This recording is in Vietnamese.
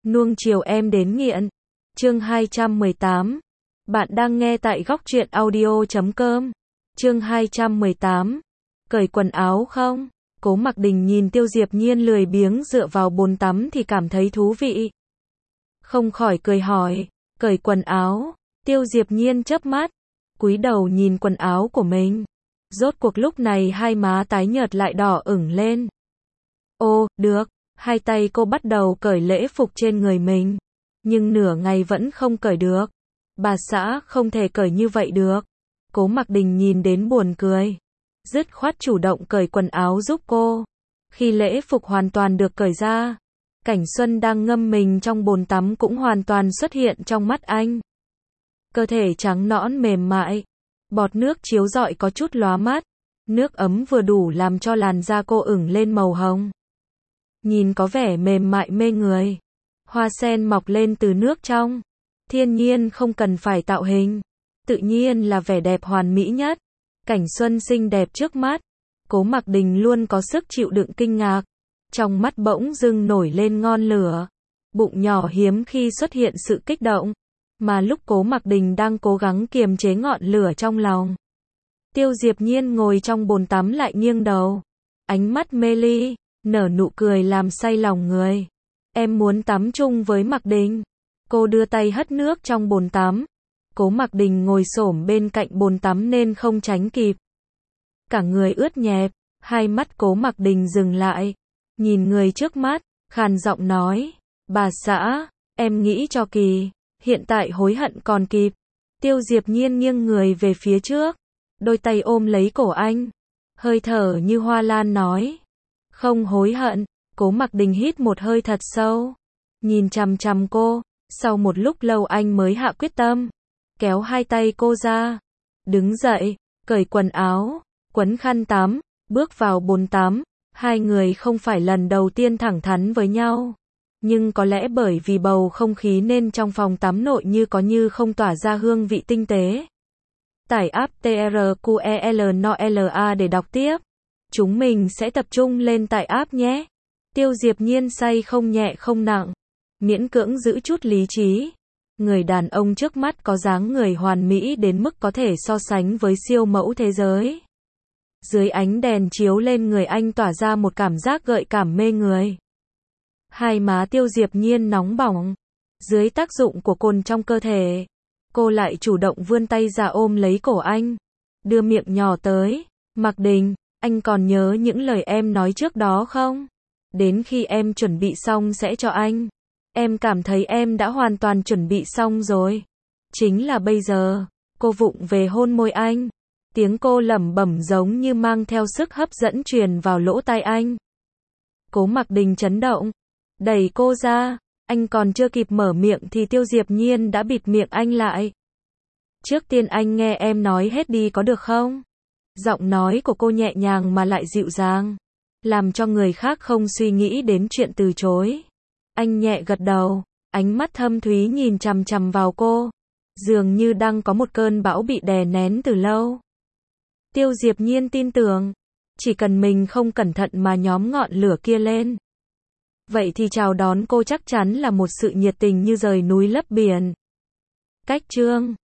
Nuông chiều em đến nghiện. Chương 218. Bạn đang nghe tại góc truyện audio.com. Chương 218. Cởi quần áo không? Cố Mặc Đình nhìn Tiêu Diệp Nhiên lười biếng dựa vào bồn tắm thì cảm thấy thú vị. Không khỏi cười hỏi, cởi quần áo. Tiêu Diệp Nhiên chớp mắt, cúi đầu nhìn quần áo của mình. Rốt cuộc lúc này hai má tái nhợt lại đỏ ửng lên. Ô, được. Hai tay cô bắt đầu cởi lễ phục trên người mình. Nhưng nửa ngày vẫn không cởi được. Bà xã không thể cởi như vậy được. Cố Mặc Đình nhìn đến buồn cười. Dứt khoát chủ động cởi quần áo giúp cô. Khi lễ phục hoàn toàn được cởi ra, Cảnh Xuân đang ngâm mình trong bồn tắm cũng hoàn toàn xuất hiện trong mắt anh. Cơ thể trắng nõn mềm mại. Bọt nước chiếu rọi có chút lóa mắt. Nước ấm vừa đủ làm cho làn da cô ửng lên màu hồng. Nhìn có vẻ mềm mại mê người. Hoa sen mọc lên từ nước trong. Thiên nhiên không cần phải tạo hình. Tự nhiên là vẻ đẹp hoàn mỹ nhất. Cảnh Xuân xinh đẹp trước mắt. Cố Mặc Đình luôn có sức chịu đựng kinh ngạc. Trong mắt bỗng dưng nổi lên ngọn lửa. Bụng nhỏ hiếm khi xuất hiện sự kích động. Mà lúc Cố Mặc Đình đang cố gắng kiềm chế ngọn lửa trong lòng, Tiêu Diệp Nhiên ngồi trong bồn tắm lại nghiêng đầu. Ánh mắt mê ly, nở nụ cười làm say lòng người. Em muốn tắm chung với Mặc Đình. Cô đưa tay hất nước trong bồn tắm. Cố Mặc Đình ngồi xổm bên cạnh bồn tắm nên không tránh kịp. Cả người ướt nhẹp, hai mắt Cố Mặc Đình dừng lại. Nhìn người trước mắt, khàn giọng nói, bà xã, em nghĩ cho kỳ, hiện tại hối hận còn kịp. Tiêu Diệp Nhiên nghiêng người về phía trước, đôi tay ôm lấy cổ anh, hơi thở như hoa lan nói, không hối hận. Cố Mặc Đình hít một hơi thật sâu, nhìn chằm chằm cô, sau một lúc lâu anh mới hạ quyết tâm, kéo hai tay cô ra, đứng dậy, cởi quần áo, quấn khăn tắm, bước vào bồn tắm. Hai người không phải lần đầu tiên thẳng thắn với nhau, nhưng có lẽ bởi vì bầu không khí nên trong phòng tắm nội như không tỏa ra hương vị tinh tế. Tải app TRQELNOLA để đọc tiếp. Chúng mình sẽ tập trung lên tải app nhé. Tiêu Diệp Nhiên say không nhẹ không nặng, miễn cưỡng giữ chút lý trí. Người đàn ông trước mắt có dáng người hoàn mỹ đến mức có thể so sánh với siêu mẫu thế giới. Dưới ánh đèn chiếu lên người anh tỏa ra một cảm giác gợi cảm mê người. Hai má Tiêu Diệp Nhiên nóng bỏng. Dưới tác dụng của cồn trong cơ thể, cô lại chủ động vươn tay ra ôm lấy cổ anh, đưa miệng nhỏ tới. Mặc Đình, anh còn nhớ những lời em nói trước đó không? Đến khi em chuẩn bị xong sẽ cho anh. Em cảm thấy em đã hoàn toàn chuẩn bị xong rồi. Chính là bây giờ. Cô vụng về hôn môi anh. Tiếng cô lẩm bẩm giống như mang theo sức hấp dẫn truyền vào lỗ tai anh. Cố Mặc Đình chấn động, đẩy cô ra. Anh còn chưa kịp mở miệng thì Tiêu Diệp Nhiên đã bịt miệng anh lại. Trước tiên anh nghe em nói hết đi có được không? Giọng nói của cô nhẹ nhàng mà lại dịu dàng, làm cho người khác không suy nghĩ đến chuyện từ chối. Anh nhẹ gật đầu, ánh mắt thâm thúy nhìn chằm chằm vào cô, dường như đang có một cơn bão bị đè nén từ lâu. Tiêu Diệp Nhiên tin tưởng, chỉ cần mình không cẩn thận mà nhóm ngọn lửa kia lên, vậy thì chào đón cô chắc chắn là một sự nhiệt tình như rời núi lấp biển. Cách chương